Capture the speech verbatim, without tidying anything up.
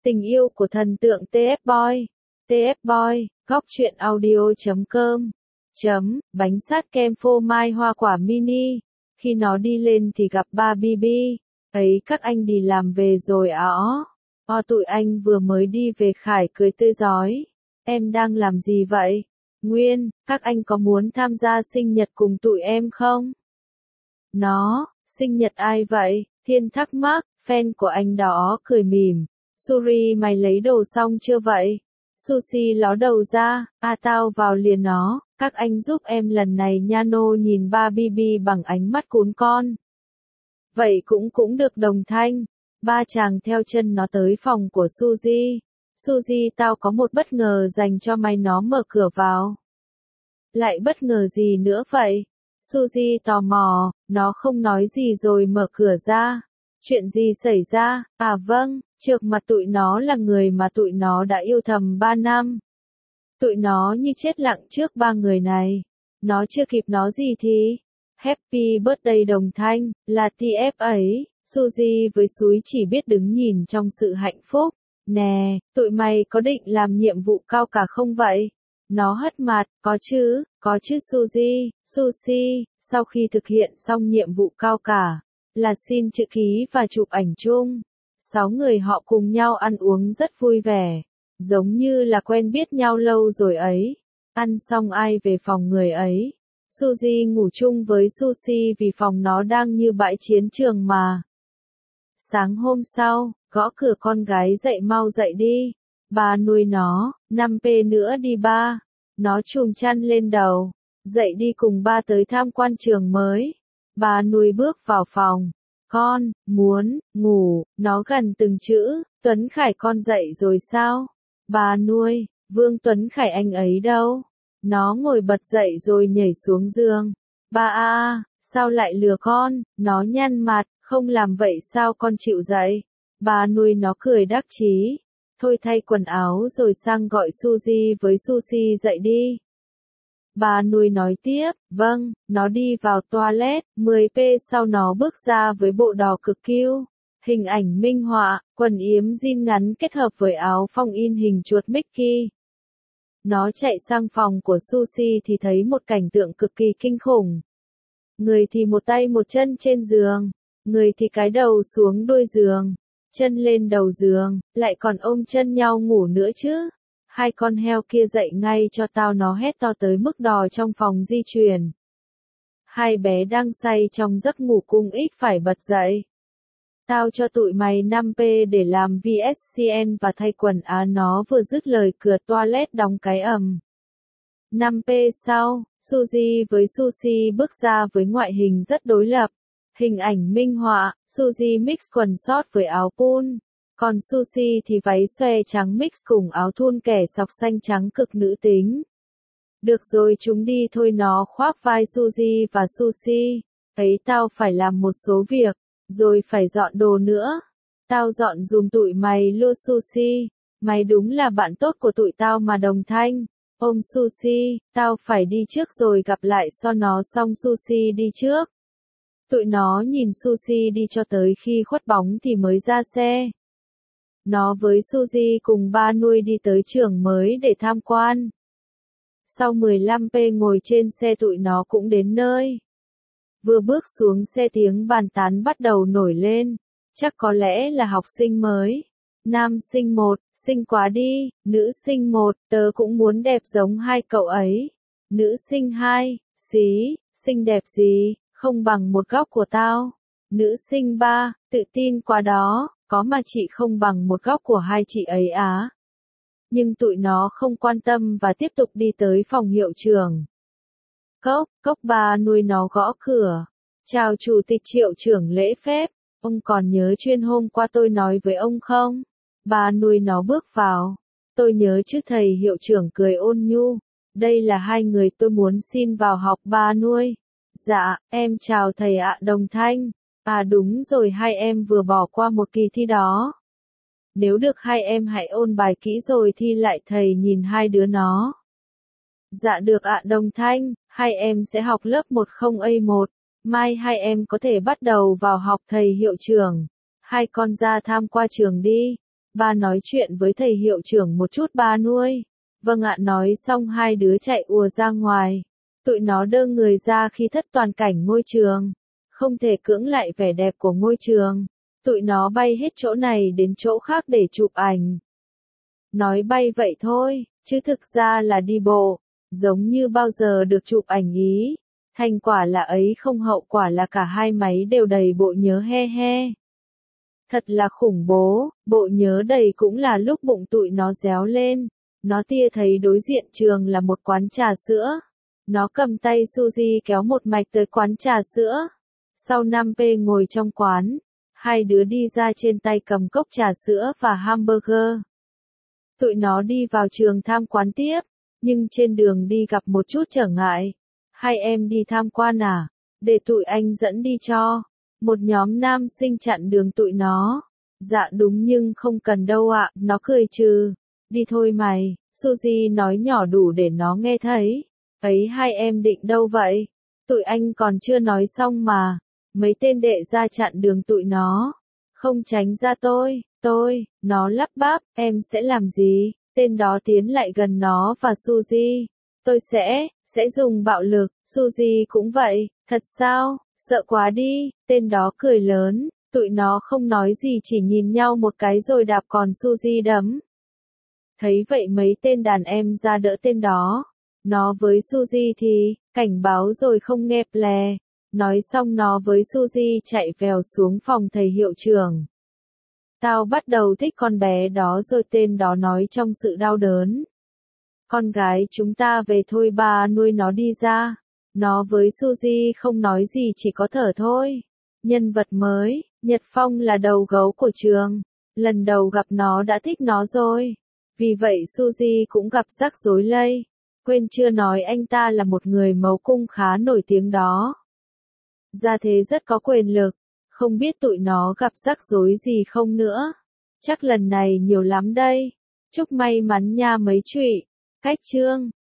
Tình yêu của thần tượng tê ép Boy. tê ép Boy, góc truyện audio chấm com. Chấm, bánh sát kem phô mai hoa quả mini. Khi nó đi lên thì gặp ba bê bê. Ấy các anh đi làm về rồi à ó. O tụi anh vừa mới đi về Khải cười tươi rói. Em đang làm gì vậy? Nguyên, các anh có muốn tham gia sinh nhật cùng tụi em không? Nó, sinh nhật ai vậy? Thiên thắc mắc, fan của anh đó cười mỉm. Suri mày lấy đồ xong chưa vậy? Sushi ló đầu ra, à tao vào liền nó, các anh giúp em lần này nha. Nô nhìn ba bê bê bằng ánh mắt cún con. Vậy cũng cũng được đồng thanh. Ba chàng theo chân nó tới phòng của Suzy. Suzy tao có một bất ngờ dành cho mày. Nó mở cửa vào. Lại bất ngờ gì nữa vậy? Suzy tò mò, nó không nói gì rồi mở cửa ra. Chuyện gì xảy ra? À vâng, trước mặt tụi nó là người mà tụi nó đã yêu thầm ba năm. Tụi nó như chết lặng trước ba người này. Nó chưa kịp nói gì thì Happy birthday đồng thanh, là tê ép ấy. Suzy với Súi chỉ biết đứng nhìn trong sự hạnh phúc. Nè, tụi mày có định làm nhiệm vụ cao cả không vậy? Nó hất mặt, có chứ, có chứ Suzy, Sushi, sau khi thực hiện xong nhiệm vụ cao cả, là xin chữ ký và chụp ảnh chung. Sáu người họ cùng nhau ăn uống rất vui vẻ, giống như là quen biết nhau lâu rồi ấy. Ăn xong ai về phòng người ấy. Suzy ngủ chung với Sushi vì phòng nó đang như bãi chiến trường mà. Sáng hôm sau, gõ cửa con gái dậy mau dậy đi. Ba nuôi nó, năm p nữa đi ba. Nó chùm chăn lên đầu. Dậy đi cùng ba tới tham quan trường mới. Ba nuôi bước vào phòng. Con, muốn, ngủ, nó gần từng chữ. Tuấn Khải con dậy rồi sao? Ba nuôi, Vương Tuấn Khải anh ấy đâu? Nó ngồi bật dậy rồi nhảy xuống giường. Ba a, sao lại lừa con? Nó nhăn mặt, không làm vậy sao con chịu dậy? Ba nuôi nó cười đắc chí. Thôi thay quần áo rồi sang gọi Suzy với Sushi dậy đi. Ba nuôi nói tiếp, vâng, nó đi vào toilet, mười p sau nó bước ra với bộ đò cực cute. Hình ảnh minh họa, quần yếm jean ngắn kết hợp với áo phông in hình chuột Mickey. Nó chạy sang phòng của Sushi thì thấy một cảnh tượng cực kỳ kinh khủng. Người thì một tay một chân trên giường, người thì cái đầu xuống đuôi giường, chân lên đầu giường, lại còn ôm chân nhau ngủ nữa chứ. Hai con heo kia dậy ngay cho tao, nó hét to tới mức đò trong phòng di chuyển. Hai bé đang say trong giấc ngủ cung ích phải bật dậy. Tao cho tụi mày năm p để làm vê ét xê en và thay quần áo. Nó vừa dứt lời cửa toilet đóng cái ầm. năm p sau, Suzy với Sushi bước ra với ngoại hình rất đối lập. Hình ảnh minh họa, Suzy mix quần short với áo pool. Còn Sushi thì váy xòe trắng mix cùng áo thun kẻ sọc xanh trắng cực nữ tính. Được rồi chúng đi thôi. Nó khoác vai Suzy và Sushi. Ấy tao phải làm một số việc, rồi phải dọn đồ nữa. Tao dọn dùm tụi mày luôn Sushi. Mày đúng là bạn tốt của tụi tao mà đồng thanh. Ôm Sushi, tao phải đi trước rồi gặp lại so nó xong Sushi đi trước. Tụi nó nhìn Sushi đi cho tới khi khuất bóng thì mới ra xe. Nó với Suzy cùng ba nuôi đi tới trường mới để tham quan. Sau mười lăm p ngồi trên xe tụi nó cũng đến nơi. Vừa bước xuống xe tiếng bàn tán bắt đầu nổi lên. Chắc có lẽ là học sinh mới. Nam sinh một, xinh quá đi. Nữ sinh một, tớ cũng muốn đẹp giống hai cậu ấy. Nữ sinh hai, xí, xinh đẹp gì, không bằng một góc của tao. Nữ sinh ba, tự tin quá đó, có mà chị không bằng một góc của hai chị ấy á. Nhưng tụi nó không quan tâm và tiếp tục đi tới phòng hiệu trưởng. Cốc, cốc ba nuôi nó gõ cửa. Chào chủ tịch hiệu trưởng lễ phép, ông còn nhớ chuyên hôm qua tôi nói với ông không? Ba nuôi nó bước vào. Tôi nhớ chứ thầy hiệu trưởng cười ôn nhu. Đây là hai người tôi muốn xin vào học. Ba nuôi. Dạ, em chào thầy ạ. Đồng thanh. À đúng rồi, hai em vừa bỏ qua một kỳ thi đó. Nếu được hai em hãy ôn bài kỹ rồi thi lại. Thầy nhìn hai đứa nó. Dạ được ạ. Đồng thanh, hai em sẽ học lớp một không A một. Mai hai em có thể bắt đầu vào học. Thầy hiệu trưởng. Hai con ra tham qua trường đi. Ba nói chuyện với thầy hiệu trưởng một chút ba nuôi. Vâng ạ, nói xong hai đứa chạy ùa ra ngoài. Tụi nó đơ người ra khi thất toàn cảnh ngôi trường. Không thể cưỡng lại vẻ đẹp của ngôi trường. Tụi nó bay hết chỗ này đến chỗ khác để chụp ảnh. Nói bay vậy thôi, chứ thực ra là đi bộ. Giống như bao giờ được chụp ảnh ý. Thành quả là ấy không, hậu quả là cả hai máy đều đầy bộ nhớ he he. Thật là khủng bố, bộ nhớ đầy cũng là lúc bụng tụi nó réo lên. Nó tia thấy đối diện trường là một quán trà sữa. Nó cầm tay Suzy kéo một mạch tới quán trà sữa. Sau năm phút ngồi trong quán, hai đứa đi ra trên tay cầm cốc trà sữa và hamburger. Tụi nó đi vào trường tham quan tiếp, nhưng trên đường đi gặp một chút trở ngại. Hai em đi tham quan à? Để tụi anh dẫn đi cho. Một nhóm nam sinh chặn đường tụi nó. Dạ đúng nhưng không cần đâu ạ, nó cười trừ. Đi thôi mày, Suzy nói nhỏ đủ để nó nghe thấy. Ấy hai em định đâu vậy? Tụi anh còn chưa nói xong mà. Mấy tên đệ ra chặn đường tụi nó. Không tránh ra tôi, tôi, nó lắp bắp, em sẽ làm gì? Tên đó tiến lại gần nó và Suzy. Tôi sẽ, sẽ dùng bạo lực, Suzy cũng vậy, thật sao? Sợ quá đi, tên đó cười lớn, tụi nó không nói gì chỉ nhìn nhau một cái rồi đạp còn Suzy đấm. Thấy vậy mấy tên đàn em ra đỡ tên đó. Nó với Suzy thì, cảnh báo rồi không nghe plè. Nói xong nó với Suzy chạy vèo xuống phòng thầy hiệu trưởng. Tao bắt đầu thích con bé đó rồi, tên đó nói trong sự đau đớn. Con gái chúng ta về thôi, ba nuôi nó đi ra. Nó với Suzy không nói gì, chỉ có thở thôi. Nhân vật mới, Nhật Phong là đầu gấu của trường. Lần đầu gặp nó đã thích nó rồi. Vì vậy Suzy cũng gặp rắc rối lây. Quên chưa nói anh ta là một người mấu cung khá nổi tiếng đó. Gia thế rất có quyền lực. Không biết tụi nó gặp rắc rối gì không nữa. Chắc lần này nhiều lắm đây. Chúc may mắn nha mấy trụy. Cách chương